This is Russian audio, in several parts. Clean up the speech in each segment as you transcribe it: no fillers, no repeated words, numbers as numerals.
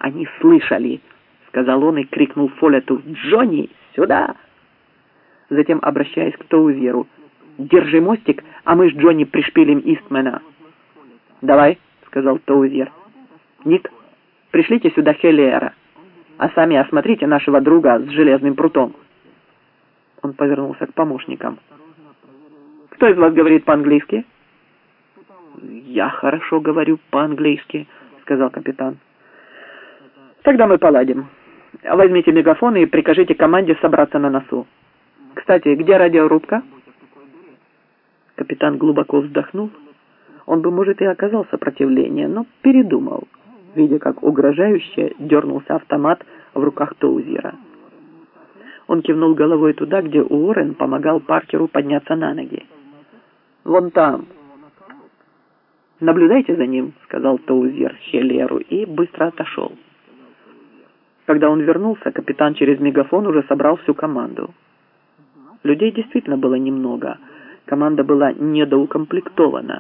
«Они слышали!» — сказал он и крикнул Фоллету: «Джонни, сюда!» Затем, обращаясь к Тоузеру: «Держи мостик, а мы с Джонни пришпилим Истмена». «Давай», — сказал Тоузер. «Ник, пришлите сюда Хеллера, а сами осмотрите нашего друга с железным прутом». Он повернулся к помощникам. «Кто из вас говорит по-английски?» «Я хорошо говорю по-английски», — сказал капитан. «Тогда мы поладим. Возьмите мегафон и прикажите команде собраться на носу. Кстати, где радиорубка?» Капитан глубоко вздохнул. Он бы, может, и оказал сопротивление, но передумал, видя, как угрожающе дернулся автомат в руках Тоузера. Он кивнул головой туда, где Уоррен помогал Паркеру подняться на ноги. «Вон там». «Наблюдайте за ним», — сказал Тоузер Хеллеру и быстро отошел. Когда он вернулся, капитан через мегафон уже собрал всю команду. Людей действительно было немного. Команда была недоукомплектована.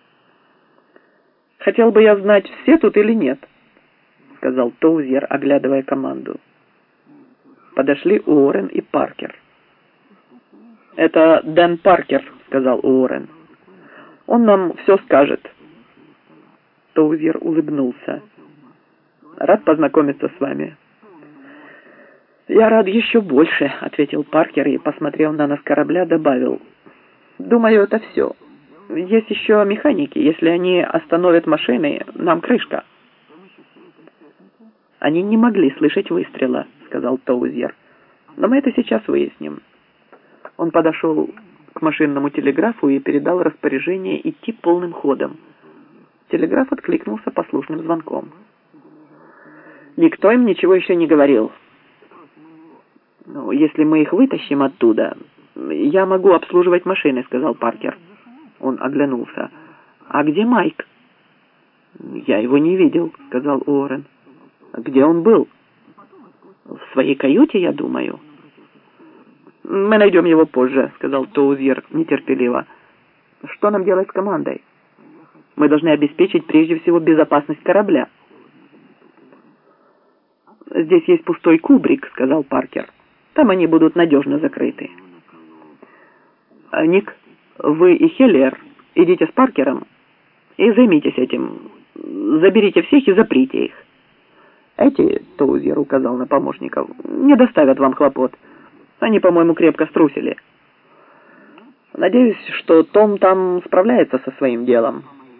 «Хотел бы я знать, все тут или нет», — сказал Тоузер, оглядывая команду. Подошли Уоррен и Паркер. «Это Дэн Паркер», — сказал Уоррен. «Он нам все скажет». Тоузер улыбнулся. «Рад познакомиться с вами». «Я рад еще больше», — ответил Паркер и, посмотрев на нос корабля, добавил: «Думаю, это все. Есть еще механики. Если они остановят машины, нам крышка». «Они не могли слышать выстрела», — сказал Тоузер. «Но мы это сейчас выясним». Он подошел к машинному телеграфу и передал распоряжение идти полным ходом. Телеграф откликнулся послушным звонком. «Никто им ничего еще не говорил». «Ну, если мы их вытащим оттуда, я могу обслуживать машины», — сказал Паркер. Он оглянулся. «А где Майк?» «Я его не видел», — сказал Уоррен. «Где он был?» «В своей каюте, я думаю». «Мы найдем его позже», — сказал Тоузер нетерпеливо. «Что нам делать с командой? Мы должны обеспечить прежде всего безопасность корабля». «Здесь есть пустой кубрик», — сказал Паркер. «Там они будут надежно закрыты». «Ник, вы и Хеллер идите с Паркером и займитесь этим. Заберите всех и заприте их. Эти, — Тоузер указал на помощников, — не доставят вам хлопот. Они, по-моему, крепко струсили. Надеюсь, что Том там справляется со своим делом».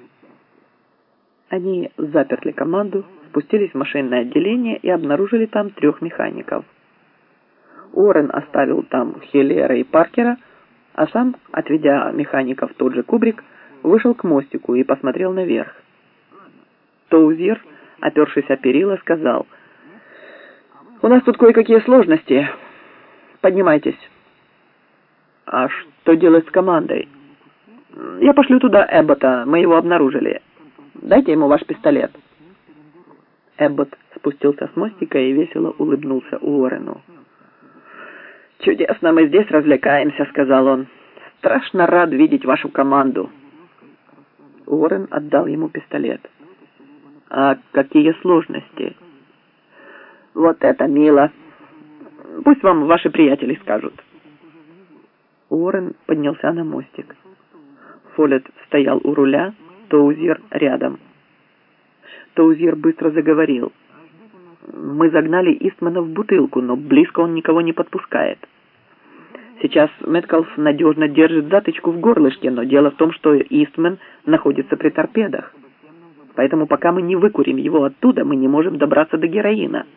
Они заперли команду, спустились в машинное отделение и обнаружили там 3 механиков. Уоррен оставил там Хеллера и Паркера, а сам, отведя механиков в тот же кубрик, вышел к мостику и посмотрел наверх. Тоузер, опершись о перила, сказал: «У нас тут кое-какие сложности. Поднимайтесь». «А что делать с командой?» «Я пошлю туда Эббота, мы его обнаружили. Дайте ему ваш пистолет». Эббот спустился с мостика и весело улыбнулся Уоррену. «Чудесно мы здесь развлекаемся», — сказал он. «Страшно рад видеть вашу команду». Уоррен отдал ему пистолет. «А какие сложности?» «Вот это мило. Пусть вам ваши приятели скажут». Уоррен поднялся на мостик. Фоллет стоял у руля, Тоузер рядом. Тоузер быстро заговорил. «Мы загнали Истмена в бутылку, но близко он никого не подпускает. Сейчас Мэткалф надежно держит затычку в горлышке, но дело в том, что Истмен находится при торпедах. Поэтому пока мы не выкурим его оттуда, мы не можем добраться до героина».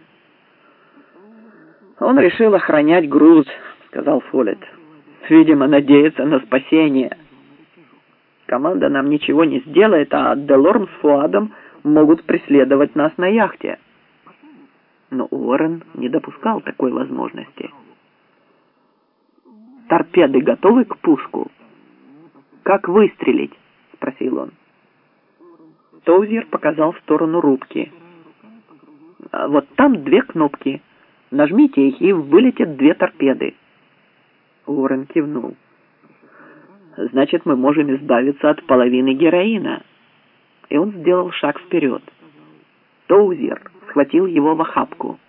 «Он решил охранять груз», — сказал Фоллет. «Видимо, надеется на спасение. Команда нам ничего не сделает, а Делорм с Фуадом могут преследовать нас на яхте». Но Уоррен не допускал такой возможности. «Торпеды готовы к пуску?» «Как выстрелить?» — спросил он. Тоузер показал в сторону рубки. «Вот там 2 кнопки. Нажмите их, и вылетят 2 торпеды». Уоррен кивнул. «Значит, мы можем избавиться от половины героина». И он сделал шаг вперед. «Тоузер, схватил его в охапку.